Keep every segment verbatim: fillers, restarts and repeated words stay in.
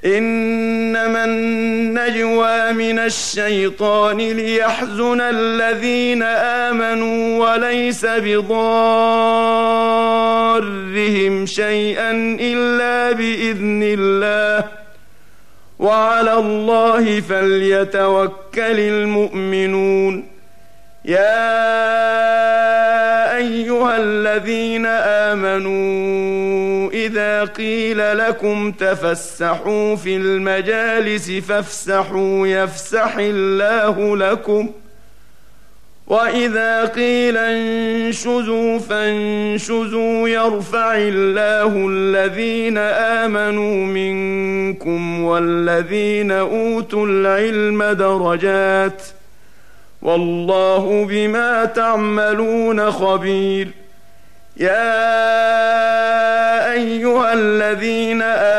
إنما النجوى من الشيطان ليحزن الذين آمنوا وليس بضارهم شيئا إلا بإذن الله وعلى الله فليتوكل المؤمنون. يا أيها الذين آمنوا إذا قيل لكم تفسحوا في المجالس فافسحوا يفسح الله لكم وإذا قيل انشزوا فانشزوا يرفع الله الذين آمنوا منكم والذين أوتوا العلم درجات والله بما تعملون خبير. يا أيها الذين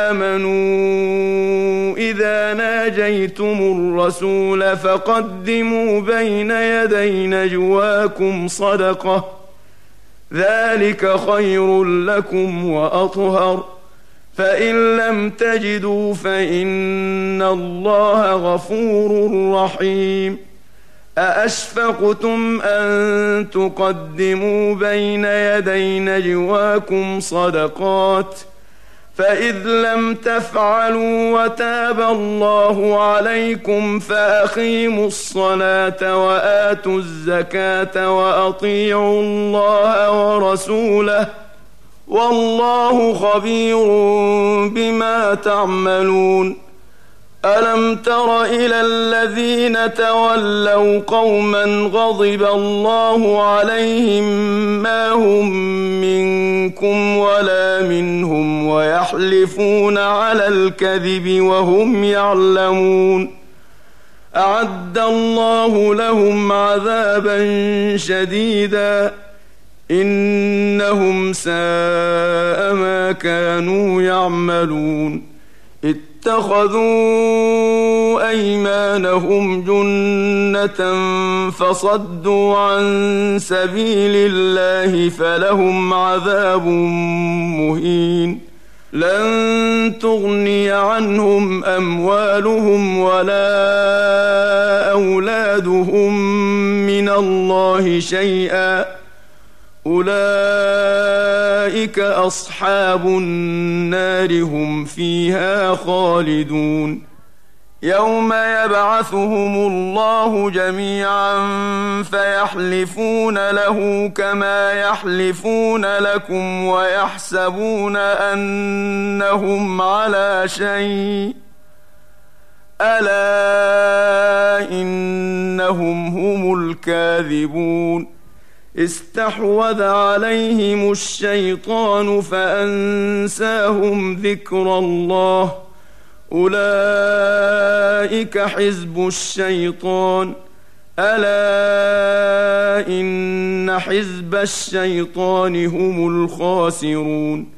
آمنوا إذا ناجيتم الرسول فقدموا بين يدي نجواكم صدقة ذلك خير لكم وأطهر فإن لم تجدوا فإن الله غفور رحيم. أأشفقتم أن تقدموا بين يدي نجواكم صدقات فإذ لم تفعلوا وتاب الله عليكم فأقيموا الصلاة وآتوا الزكاة وأطيعوا الله ورسوله والله خبير بما تعملون. ألم تر إلى الذين تولوا قوما غضب الله عليهم ما هم منكم ولا منهم ويحلفون على الكذب وهم يعلمون أعد الله لهم عذابا شديدا إنهم ساء ما كانوا يعملون. اتخذوا أيمانهم جنة فصدوا عن سبيل الله فلهم عذاب مهين. لن تغني عنهم أموالهم ولا أولادهم من الله شيئا أولئك أصحاب النار هم فيها خالدون. يوم يبعثهم الله جميعا فيحلفون له كما يحلفون لكم ويحسبون أنهم على شيء ألا إنهم هم الكاذبون. استحوذ عليهم الشيطان فأنساهم ذكر الله أولئك حزب الشيطان ألا إن حزب الشيطان هم الخاسرون.